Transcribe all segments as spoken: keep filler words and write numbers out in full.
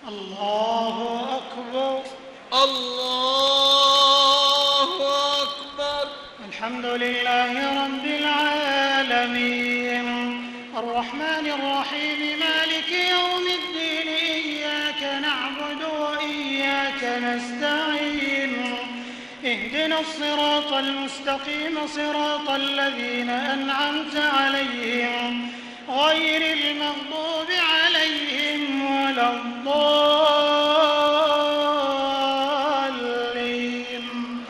الله أكبر. الله أكبر. الحمد لله رب العالمين الرحمن الرحيم مالك يوم الدين إياك نعبد وإياك نستعين اهدنا الصراط المستقيم صراط الذين أنعمت عليهم غير المغضوب عليهم ولا الضالين.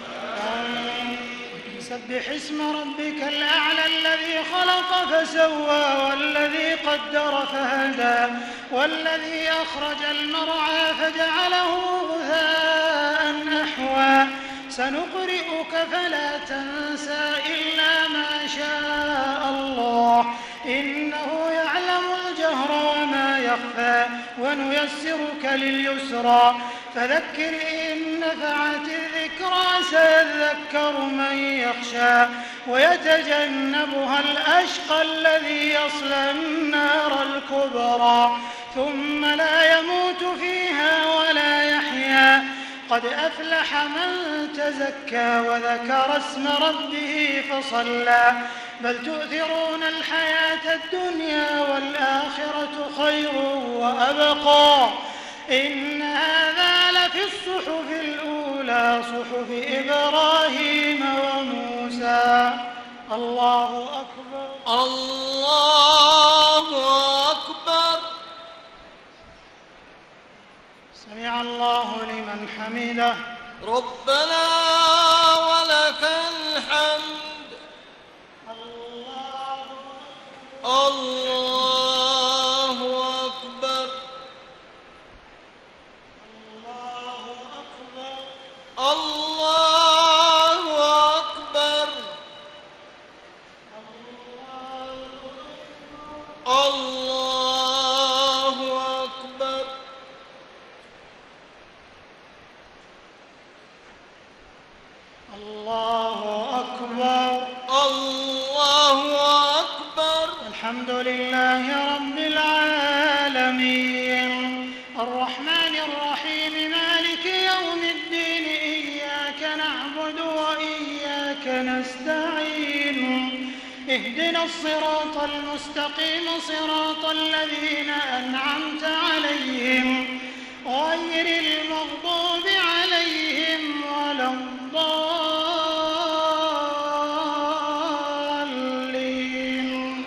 سبح اسم ربك الأعلى الذي خلق فسوى والذي قدر فهدى والذي أخرج المرعى فجعله غثاء أحوى سنقرئك فلا تنسى إلا ما شاء الله إنه يعلم الجهر وما يخفى ونيسرك لليسرى فذكر إن نفعت الذكرى سيذكر من يخشى ويتجنبها الأشقى الذي يصلى النار الكبرى ثم لا يموت فيها ولا يحيا قد أفلح من تزكى وذكر اسم ربه فصلى بل تؤثرون الحياة الدنيا والآخرة خير وأبقى إن هذا لفي الصحف الأولى صحف إبراهيم وموسى. الله أكبر. الله أكبر. سمع الله لمن حمده. ربنا ولك الحمد. الله أكبر. الله أكبر. الله أكبر. الله أكبر. الله أكبر. الله أكبر. الحمد لله رب العالمين الرحمن الرحيم مالك يوم الدين إياك نعبد وإياك نستعين اهدنا الصراط المستقيم صراط الذين أنعمت عليهم غير المغضوب عليهم ولا الضالين.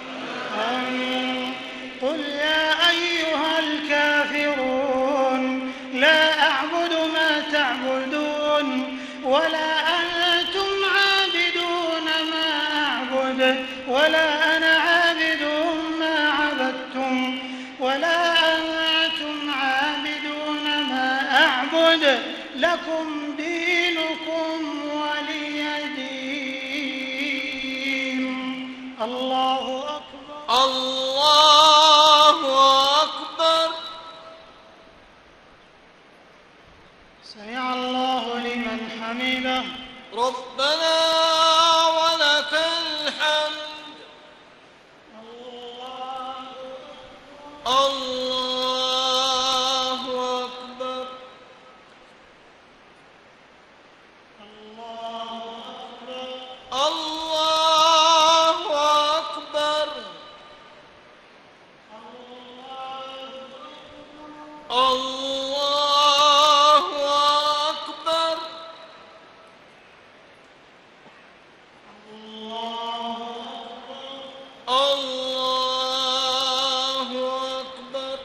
قل يا أيها الكافرون لا أعبد ما تعبدون ولا أنتم عابدون ما أعبد ولا أنا عابد ما عبدتم ولا أنتم عابدون ما أعبد لكم دينكم ولي دين. الله أكبر. الله أكبر. سمع الله لمن حمده. ربنا ولك الحمد. الله أكبر. الله أكبر. الله أكبر. الله أكبر.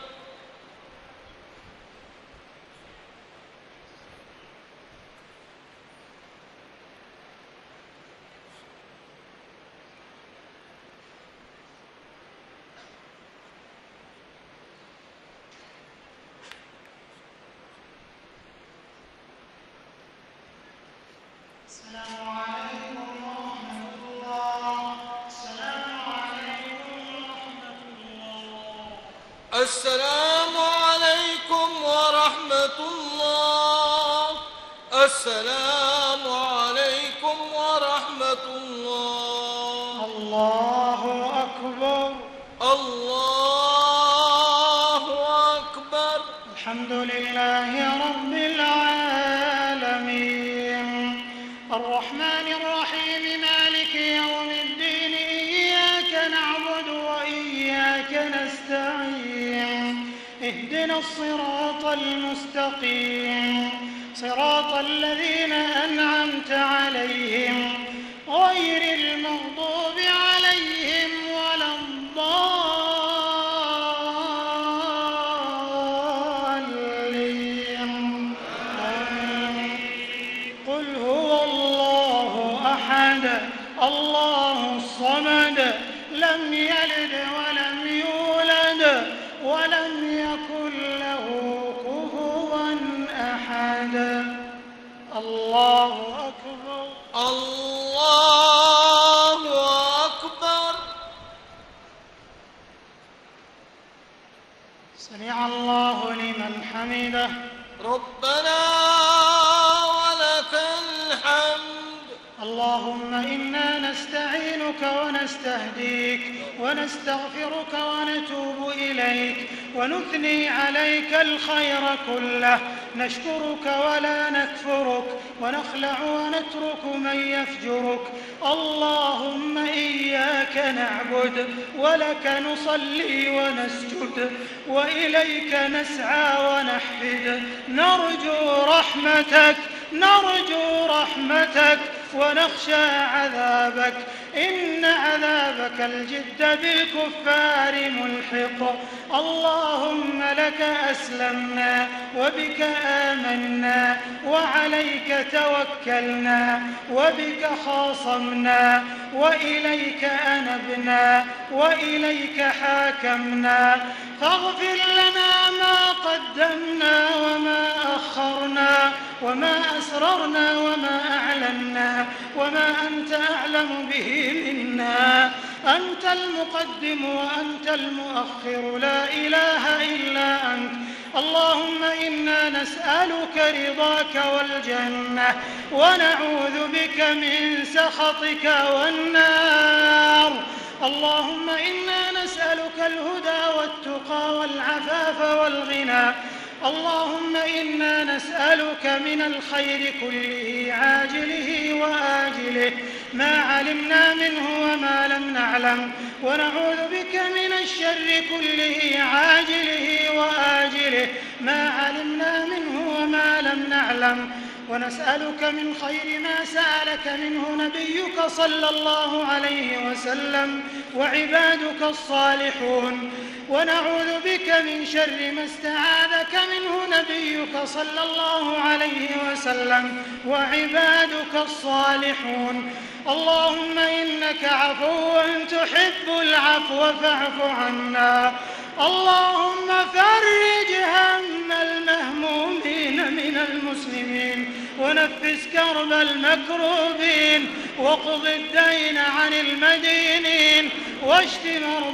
السلام عليكم ورحمة الله. السلام عليكم ورحمة الله. السلام عليكم ورحمة الله. السلام عليكم ورحمة الله. الله أكبر. الله أكبر. الحمد لله رب العالمين الرحمن الرحيم مالك يوم الدين إياك نعبد وإياك نستعين اهدنا الصراط المستقيم صراط الذين أنعمت عليهم غير المغضوب عليهم ولا الضالين قل هو الله أحد الله الصمد لم يلد ولم يولد ولم يكن له كفوا أحد الله أكبر الله أكبر. سمع الله لمن حمده ربنا ولك الحمد. اللهم إنا نستعينك ونستهديك ونستغفرك ونتوب إليك ونثني عليك الخير كله نشكرك ولا نكفرك ونخلع ونترك من يفجرك. اللهم إياك نعبد ولك نصلي ونسجد وإليك نسعى ونحفد نرجو رحمتك نرجو رحمتك ونخشى عذابك إن عذابك الجد بالكفار ملحق. اللهم لك أسلمنا وبك آمنا وعليك توكلنا وبك خاصمنا وإليك أنبنا وإليك حاكمنا فاغفر لنا ما قدمنا وما أخرنا وما أسررنا وما أعلنا وما أنت أعلم به منا. أنت المقدم وأنت المؤخر لا إله إلا أنت. اللهم إنا نسألك رضاك والجنة ونعوذ بك من سخطك والنار. اللهم إنا نسألك الهدى والتقى والعفاف والغنى. اللهم إنا نسألك من الخير كله عاجله وآجله ما علمنا منه وما لم نعلم ونعوذ بك من الشر كله عاجله وآجله ما علمنا منه وما لم نعلم ونسألك من خير ما سألك منه نبيك صلى الله عليه وسلم وعبادك الصالحون ونعوذ بك من شر ما استعاذك منه نبيك صلى الله عليه وسلم وعبادك الصالحون. اللهم إنك عفو تحب العفو فاعف عنا. اللهم فرج هم المهمومين من المسلمين ونفس كرب المكروبين وقض الدين عن المدينين واشف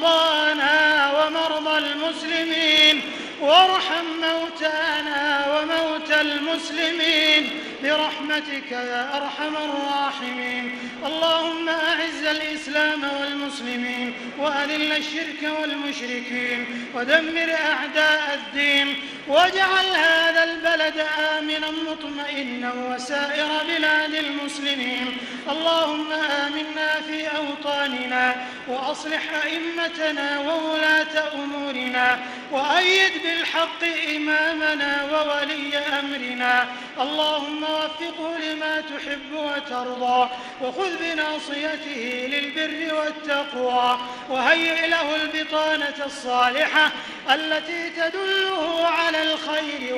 مرضانا ومرضى المسلمين وارحم موتانا وموتى المسلمين برحمتك يا أرحم الراحمين. اللهم أعز الإسلام والمسلمين وأذل الشرك والمشركين ودمر أعداء الدين واجعل هذا البلد آمنا مطمئنا وسائر بلاد المسلمين. اللهم آمنا في أوطاننا وأصلح أئمتنا وولاة أمورنا وأيد بالحق إمامنا وولي أمرنا. اللهم وفقه لما تحب وترضى وخذ بناصيته للبر والتقوى وهيئ له البطانة الصالحة التي تدله على الخير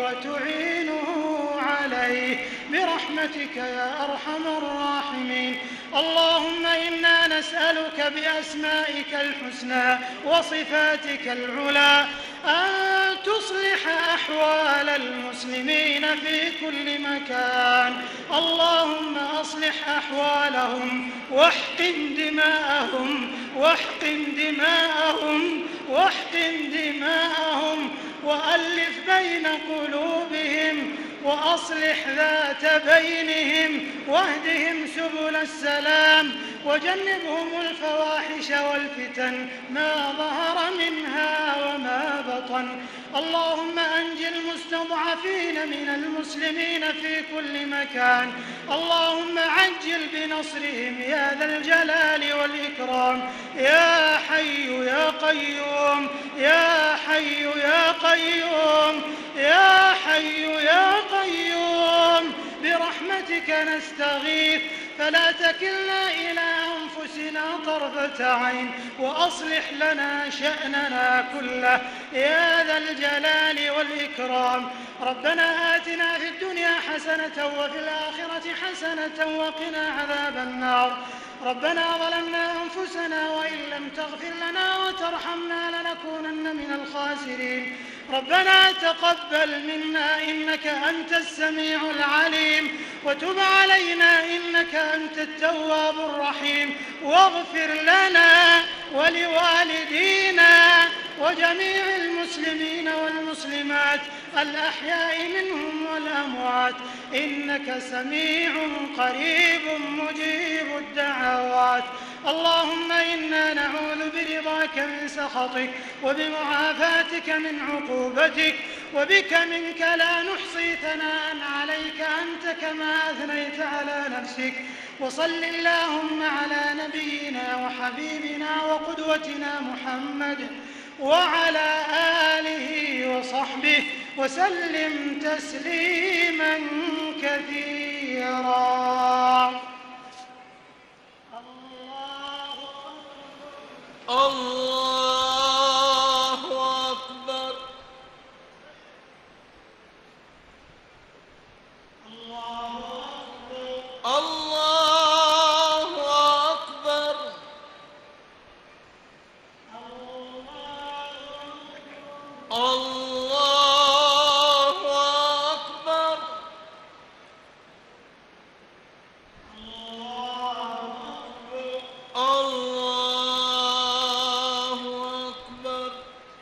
وتعينه عليه برحمتك يا أرحم الراحمين. اللهم إنا نسألك بأسمائك الحسنى وصفاتك العلى أن تصلح أحوال المسلمين في كل مكان. اللهم أصلح أحوالهم واحقن دماءهم واحقن دماءهم واحقن دماءهم وألف بين قلوبهم وأصلح ذات بينهم واهدهم سبل السلام وجنبهم الفواحش والفتن ما ظهر منها وما بطن وبطن. اللهم أنج المستضعفين من المسلمين في كل مكان. اللهم عجل بنصرهم يا ذا الجلال والإكرام. يا حي يا قيوم يا حي يا قيوم يا حي يا قيوم برحمتك نستغيث فلا تكلنا إلى أنفسنا طرفة عين وأصلح لنا شأننا كله يا ذا الجلال والإكرام. ربنا آتنا في الدنيا حسنة وفي الآخرة حسنة وقنا عذاب النار. ربنا ظلمنا أنفسنا وإن لم تغفر لنا وترحمنا لنكونن من الخاسرين. ربنا تقبل منا إنك أنت السميع العليم وتب علينا إنك أنت التواب الرحيم واغفر لنا ولوالدينا وجميع المسلمين والمسلمات الأحياء منهم والأموات إنك سميع قريب مجيب الدعوات. اللهم إنا نعوذ برضاك من سخطك وبمعافاتك من عقوبتك وبك منك لا نحصي ثناء عليك أنت كما أثنيت على نفسك. وصل اللهم على نبينا وحبيبنا وقدوتنا محمد وعلى آله وصحبه وسلم تسليما كثيرا. الله أكبر. الله أكبر. الله أكبر. الله أكبر. الله أكبر.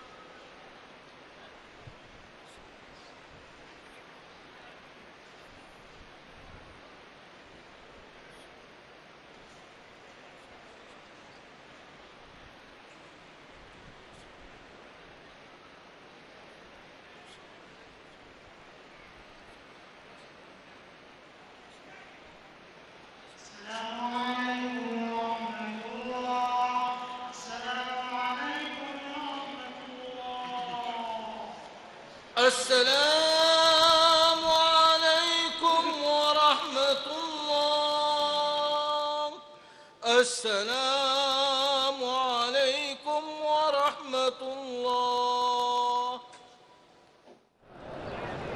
السلام عليكم ورحمة الله. السلام